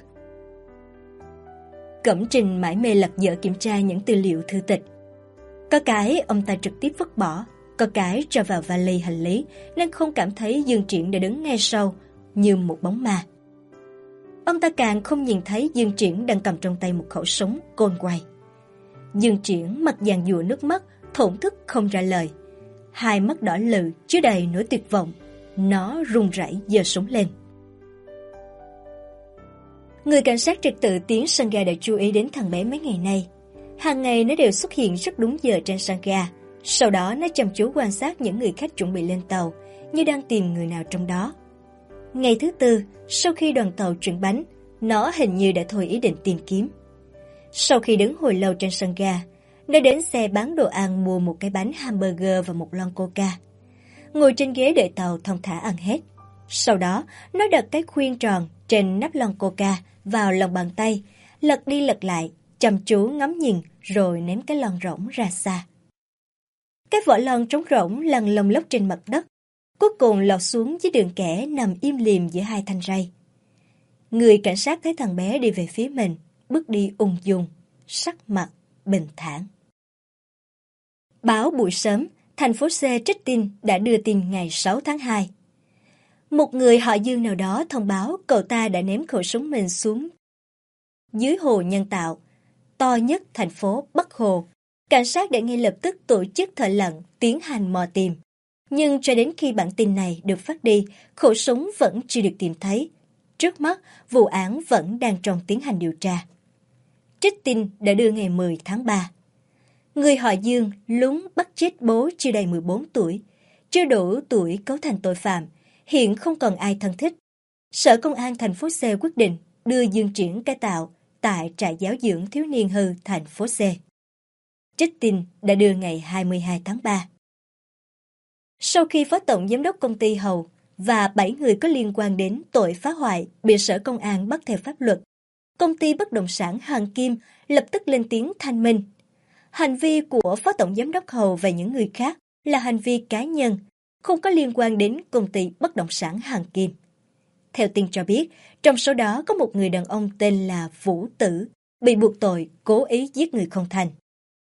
Cẩm Trình mải mê lật dở kiểm tra những tư liệu thư tịch. Có cái ông ta trực tiếp vứt bỏ, có cái cho vào vali hành lý nên không cảm thấy Dương Triển đã đứng ngay sau như một bóng ma. Ông ta càng không nhìn thấy Dương Triển đang cầm trong tay một khẩu súng côn quay. Dương Triển mặt giàn giụa nước mắt, thổn thức không ra lời. Hai mắt đỏ lừ chứa đầy nỗi tuyệt vọng. Nó run rẩy giơ súng lên. Người cảnh sát trật tự Tiến sân ga đã chú ý đến thằng bé mấy ngày nay. Hàng ngày nó đều xuất hiện rất đúng giờ trên sân ga. Sau đó nó chăm chú quan sát những người khách chuẩn bị lên tàu, như đang tìm người nào trong đó. Ngày thứ tư, sau khi đoàn tàu chuyển bánh, nó hình như đã thôi ý định tìm kiếm. Sau khi đứng hồi lâu trên sân ga, nó đến xe bán đồ ăn mua một cái bánh hamburger và một lon coca. Ngồi trên ghế đợi tàu thong thả ăn hết. Sau đó, nó đặt cái khuyên tròn trên nắp lon coca vào lòng bàn tay, lật đi lật lại, chăm chú ngắm nhìn rồi ném cái lon rỗng ra xa. Cái vỏ lon trống rỗng lăn lông lốc trên mặt đất, cuối cùng lọt xuống dưới đường kẻ nằm im lìm giữa hai thanh ray. Người cảnh sát thấy thằng bé đi về phía mình, bước đi ung dung, sắc mặt bình thản. Báo buổi sớm, thành phố C trích tin đã đưa tin ngày sáu tháng hai. Một người họ Dương nào đó thông báo cậu ta đã ném khẩu súng mình xuống dưới hồ nhân tạo, to nhất thành phố Bắc Hồ. Cảnh sát đã ngay lập tức tổ chức thợ lặn tiến hành mò tìm. Nhưng cho đến khi bản tin này được phát đi, khẩu súng vẫn chưa được tìm thấy. Trước mắt, vụ án vẫn đang trong tiến hành điều tra. Trích tin đã đưa ngày mười tháng ba. Người họ Dương lúng bắt chết bố chưa đầy mười bốn tuổi, chưa đủ tuổi cấu thành tội phạm, hiện không còn ai thân thích. Sở Công an thành phố C quyết định đưa Dương Triển cải tạo tại trại giáo dưỡng thiếu niên hư thành phố C. Trích tin đã đưa ngày hai mươi hai tháng ba. Sau khi Phó Tổng Giám đốc Công ty Hầu và bảy người có liên quan đến tội phá hoại bị Sở Công an bắt theo pháp luật, công ty bất động sản Hoàng Kim lập tức lên tiếng thanh minh. Hành vi của Phó Tổng Giám đốc Hầu và những người khác là hành vi cá nhân, không có liên quan đến công ty bất động sản Hoàng Kim. Theo tin cho biết, trong số đó có một người đàn ông tên là Vũ Tử, bị buộc tội cố ý giết người không thành.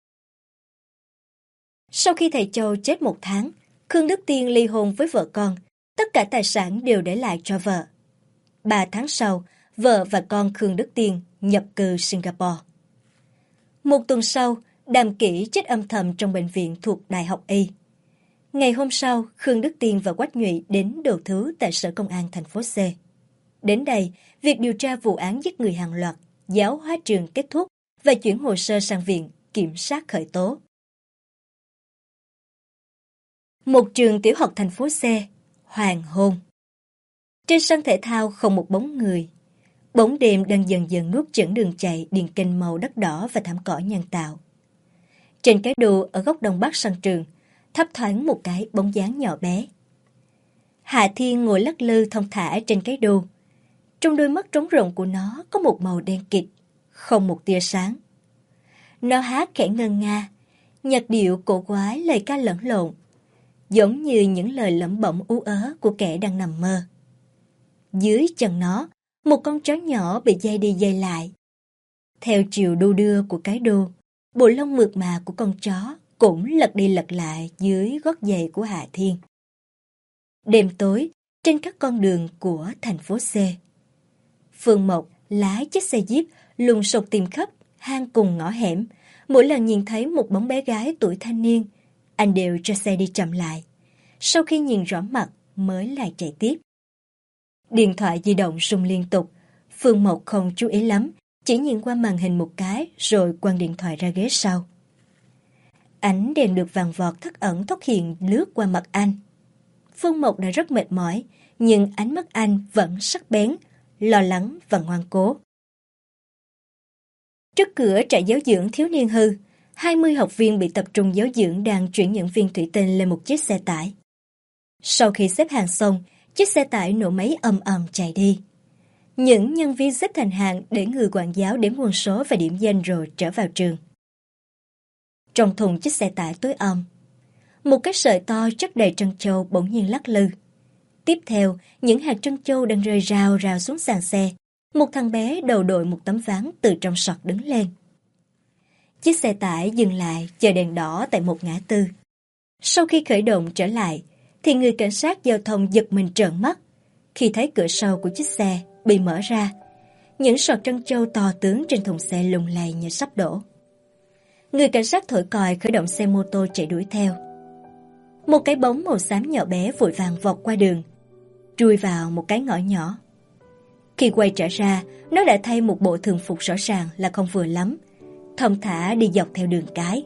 Sau khi thầy Châu chết một tháng, Khương Đức Tiên ly hôn với vợ con, tất cả tài sản đều để lại cho vợ. Ba tháng sau, vợ và con Khương Đức Tiên nhập cư Singapore. Một tuần sau, Đàm Kỷ chết âm thầm trong bệnh viện thuộc Đại học Y. Ngày hôm sau, Khương Đức Tiên và Quách Nhụy đến đầu thú tại Sở Công an thành phố C. Đến đây, việc điều tra vụ án giết người hàng loạt, giáo hóa trường kết thúc và chuyển hồ sơ sang viện kiểm sát khởi tố. Một trường tiểu học thành phố C, hoàng hôn. Trên sân thể thao không một bóng người. Bóng đêm đang dần dần nuốt chửng đường chạy điền kênh màu đất đỏ và thảm cỏ nhân tạo. Trên cái đu ở góc đông bắc sân trường, thấp thoáng một cái bóng dáng nhỏ bé. Hạ Thiên ngồi lắc lư thong thả trên cái đu. Trong đôi mắt trống rỗng của nó có một màu đen kịt, không một tia sáng. Nó hát khẽ ngân nga, nhạc điệu cổ quái lời ca lẫn lộn, giống như những lời lẩm bẩm ú ớ của kẻ đang nằm mơ. Dưới chân nó, một con chó nhỏ bị dây đi dây lại. Theo chiều đu đưa của cái đu, bộ lông mượt mà của con chó cũng lật đi lật lại dưới gót giày của Hạ Thiên. Đêm tối, trên các con đường của thành phố C, Phương Mộc lái chiếc xe Jeep lùng sục tìm khắp hang cùng ngõ hẻm. Mỗi lần nhìn thấy một bóng bé gái tuổi thanh niên, anh đều cho xe đi chậm lại. Sau khi nhìn rõ mặt mới lại chạy tiếp. Điện thoại di động rung liên tục. Phương Mộc không chú ý lắm, chỉ nhìn qua màn hình một cái rồi quăng điện thoại ra ghế sau. Ánh đèn được vàng vọt thất ẩn thoát hiện lướt qua mặt anh. Phương Mộc đã rất mệt mỏi, nhưng ánh mắt anh vẫn sắc bén, lo lắng và ngoan cố. Trước cửa trại giáo dưỡng thiếu niên hư, hai mươi học viên bị tập trung giáo dưỡng đang chuyển những viên thủy tinh lên một chiếc xe tải. Sau khi xếp hàng xong, chiếc xe tải nổ máy ầm ầm chạy đi. Những nhân viên xếp thành hàng để người quản giáo đếm quân số và điểm danh rồi trở vào trường. Trong thùng chiếc xe tải tối om, một cái sợi to chất đầy trân châu bỗng nhiên lắc lư. Tiếp theo, những hạt trân châu đang rơi rào rào xuống sàn xe. Một thằng bé đầu đội một tấm ván từ trong sọt đứng lên. Chiếc xe tải dừng lại chờ đèn đỏ tại một ngã tư. Sau khi khởi động trở lại, thì người cảnh sát giao thông giật mình trợn mắt khi thấy cửa sau của chiếc xe bị mở ra. Những sọt trân châu to tướng trên thùng xe lung lay như sắp đổ. Người cảnh sát thổi còi khởi động xe mô tô chạy đuổi theo. Một cái bóng màu xám nhỏ bé vội vàng vọt qua đường, chui vào một cái ngõ nhỏ. Khi quay trở ra, nó đã thay một bộ thường phục rõ ràng là không vừa lắm, thong thả đi dọc theo đường cái.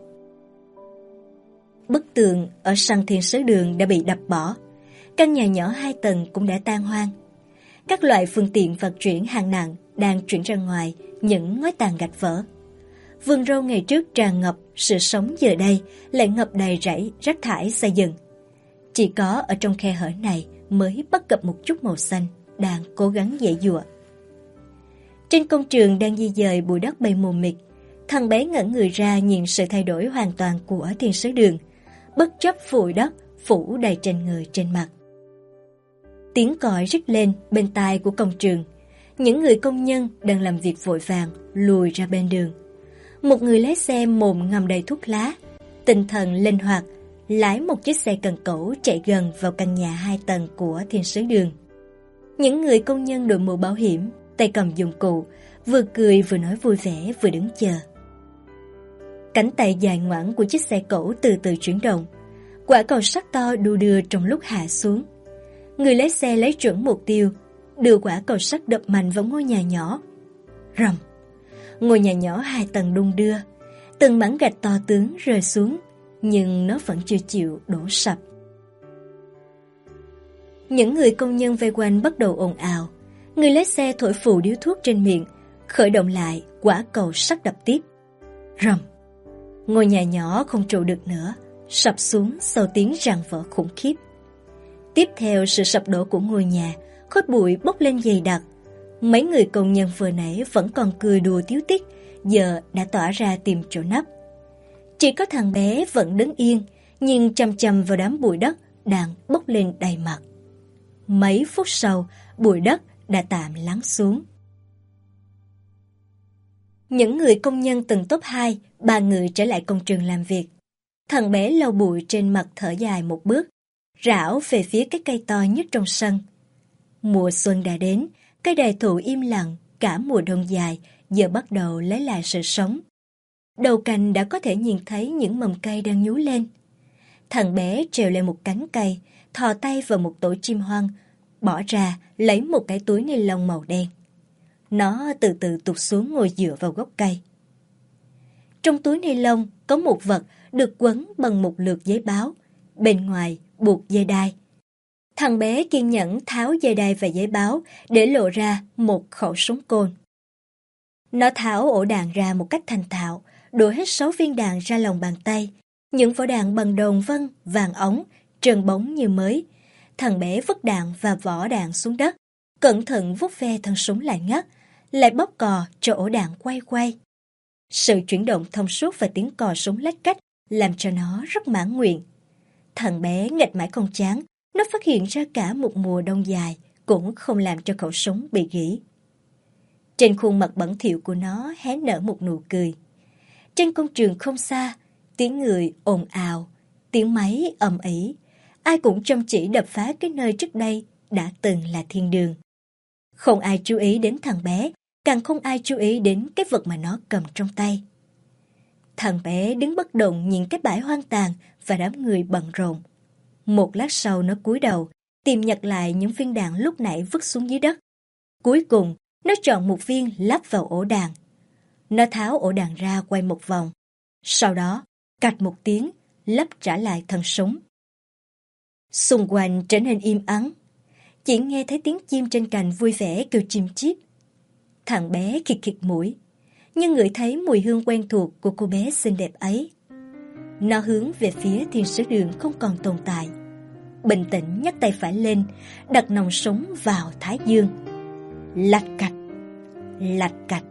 Bức tường ở sân thiên sứ đường đã bị đập bỏ, căn nhà nhỏ hai tầng cũng đã tan hoang. Các loại phương tiện vận chuyển hàng nặng đang chuyển ra ngoài những ngói tàn gạch vỡ. Vườn rau ngày trước tràn ngập sự sống giờ đây lại ngập đầy rẫy rác thải xây dựng. Chỉ có ở trong khe hở này mới bắt gặp một chút màu xanh đang cố gắng giãy giụa. Trên công trường đang di dời bụi đất bay mù mịt, thằng bé ngẩn người ra nhìn sự thay đổi hoàn toàn của thiên sứ đường, bất chấp bụi đất phủ đầy trên người trên mặt. Tiếng còi rít lên bên tai của công trường. Những người công nhân đang làm việc vội vàng lùi ra bên đường. Một người lái xe mồm ngậm đầy thuốc lá, tinh thần linh hoạt, lái một chiếc xe cần cẩu chạy gần vào căn nhà hai tầng của thiên sứ đường. Những người công nhân đội mũ bảo hiểm, tay cầm dụng cụ, vừa cười vừa nói vui vẻ vừa đứng chờ. Cánh tay dài ngoẵng của chiếc xe cẩu từ từ chuyển động. Quả cầu sắt to đu đưa trong lúc hạ xuống. Người lái xe lấy chuẩn mục tiêu, đưa quả cầu sắt đập mạnh vào ngôi nhà nhỏ. Rầm! Ngôi nhà nhỏ hai tầng đung đưa, từng mảng gạch to tướng rơi xuống, nhưng nó vẫn chưa chịu đổ sập. Những người công nhân vây quanh bắt đầu ồn ào. Người lái xe thổi phù điếu thuốc trên miệng, khởi động lại quả cầu sắt đập tiếp. Rầm! Ngôi nhà nhỏ không trụ được nữa, sập xuống sau tiếng răng vỡ khủng khiếp. Tiếp theo sự sập đổ của ngôi nhà, khói bụi bốc lên dày đặc. Mấy người công nhân vừa nãy vẫn còn cười đùa tiếu tít, giờ đã tỏa ra tìm chỗ nấp. Chỉ có thằng bé vẫn đứng yên, nhìn chằm chằm vào đám bụi đất đang bốc lên đầy mặt. Mấy phút sau, bụi đất đã tạm lắng xuống. Những người công nhân từng top hai, ba người trở lại công trường làm việc. Thằng bé lau bụi trên mặt thở dài một bước, rảo về phía cái cây to nhất trong sân. Mùa xuân đã đến, cây đại thụ im lặng cả mùa đông dài giờ bắt đầu lấy lại sự sống. Đầu cành đã có thể nhìn thấy những mầm cây đang nhú lên. Thằng bé trèo lên một cánh cây, thò tay vào một tổ chim hoang, bỏ ra lấy một cái túi ni lông màu đen. Nó từ từ tụt xuống ngồi dựa vào gốc cây. Trong túi ni lông có một vật được quấn bằng một lượt giấy báo, bên ngoài buộc dây đai. Thằng bé kiên nhẫn tháo dây đai và giấy báo để lộ ra một khẩu súng côn. Nó tháo ổ đạn ra một cách thành thạo, đổ hết sáu viên đạn ra lòng bàn tay. Những vỏ đạn bằng đồng vân, vàng ống, trơn bóng như mới. Thằng bé vứt đạn và vỏ đạn xuống đất, cẩn thận vuốt ve thân súng lại ngắt, lại bóp cò cho ổ đạn quay quay. Sự chuyển động thông suốt và tiếng cò súng lách cách làm cho nó rất mãn nguyện. Thằng bé nghịch mãi không chán, nó phát hiện ra cả một mùa đông dài cũng không làm cho khẩu súng bị gỉ. Trên khuôn mặt bẩn thỉu của nó hé nở một nụ cười. Trên công trường không xa, tiếng người ồn ào, tiếng máy ầm ĩ, ai cũng chăm chỉ đập phá cái nơi trước đây đã từng là thiên đường. Không ai chú ý đến thằng bé, càng không ai chú ý đến cái vật mà nó cầm trong tay. Thằng bé đứng bất động nhìn cái bãi hoang tàn và đám người bận rộn. Một lát sau nó cúi đầu, tìm nhặt lại những viên đạn lúc nãy vứt xuống dưới đất. Cuối cùng, nó chọn một viên lắp vào ổ đạn. Nó tháo ổ đạn ra quay một vòng. Sau đó, cạch một tiếng, lắp trả lại thân súng. Xung quanh trở nên im ắng. Chỉ nghe thấy tiếng chim trên cành vui vẻ kêu chim chíp. Thằng bé khịt khịt mũi, nhưng ngửi thấy mùi hương quen thuộc của cô bé xinh đẹp ấy. Nó hướng về phía thiên sứ đường không còn tồn tại. Bình tĩnh nhấc tay phải lên, đặt nòng súng vào thái dương. Lạch cạch, lạch cạch.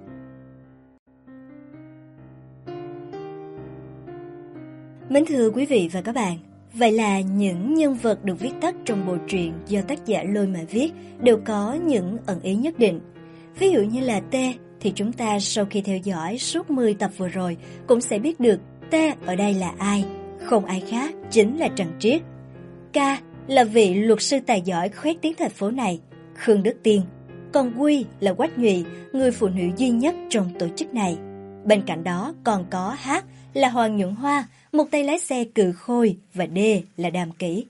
Mến thưa quý vị và các bạn, vậy là những nhân vật được viết tắt trong bộ truyện do tác giả Lôi mà viết đều có những ẩn ý nhất định. Ví dụ như là T thì chúng ta sau khi theo dõi suốt mười tập vừa rồi cũng sẽ biết được T ở đây là ai, không ai khác chính là Trần Triết. K là vị luật sư tài giỏi khoét tiếng thành phố này, Khương Đức Tiên. Còn Quy là Quách Nhụy, người phụ nữ duy nhất trong tổ chức này. Bên cạnh đó còn có H là Hoàng Nhuận Hoa, một tay lái xe cừ khôi, và D là Đàm Kỷ.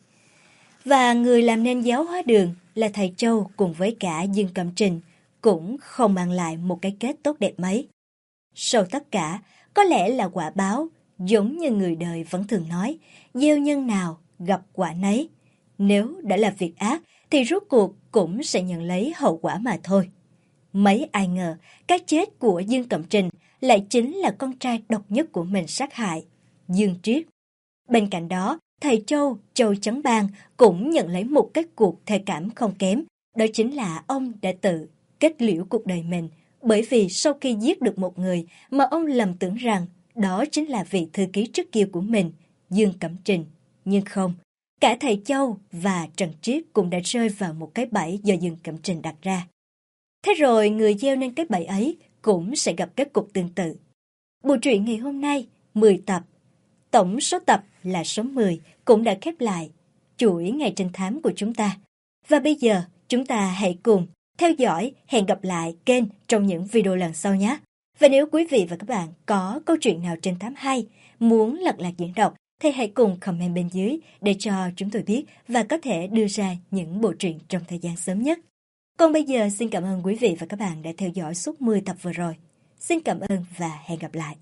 Và người làm nên giáo hóa đường là thầy Châu cùng với cả Dương Cẩm Trình, cũng không mang lại một cái kết tốt đẹp mấy. Sau tất cả, có lẽ là quả báo, giống như người đời vẫn thường nói, gieo nhân nào gặp quả nấy. Nếu đã là việc ác thì rốt cuộc cũng sẽ nhận lấy hậu quả mà thôi. Mấy ai ngờ cái chết của Dương Cẩm Trình lại chính là con trai độc nhất của mình sát hại, Dương Triết. Bên cạnh đó, thầy Châu, Châu Chấn Bang cũng nhận lấy một kết cuộc thê cảm không kém, đó chính là ông đã tự kết liễu cuộc đời mình, bởi vì sau khi giết được một người mà ông lầm tưởng rằng đó chính là vị thư ký trước kia của mình, Dương Cẩm Trình. Nhưng không, cả thầy Châu và Trần Triết cũng đã rơi vào một cái bẫy do Dương Cẩm Trình đặt ra. Thế rồi người gieo nên cái bẫy ấy cũng sẽ gặp kết cục tương tự. Bộ truyện ngày hôm nay, mười tập, tổng số tập là số mười, cũng đã khép lại chuỗi ngày trinh thám của chúng ta. Và bây giờ, chúng ta hãy cùng theo dõi, hẹn gặp lại kênh trong những video lần sau nhé. Và nếu quý vị và các bạn có câu chuyện nào trinh thám hay, muốn lật lạc diễn đọc, thì hãy cùng comment bên dưới để cho chúng tôi biết và có thể đưa ra những bộ truyện trong thời gian sớm nhất. Còn bây giờ xin cảm ơn quý vị và các bạn đã theo dõi suốt mười tập vừa rồi. Xin cảm ơn và hẹn gặp lại.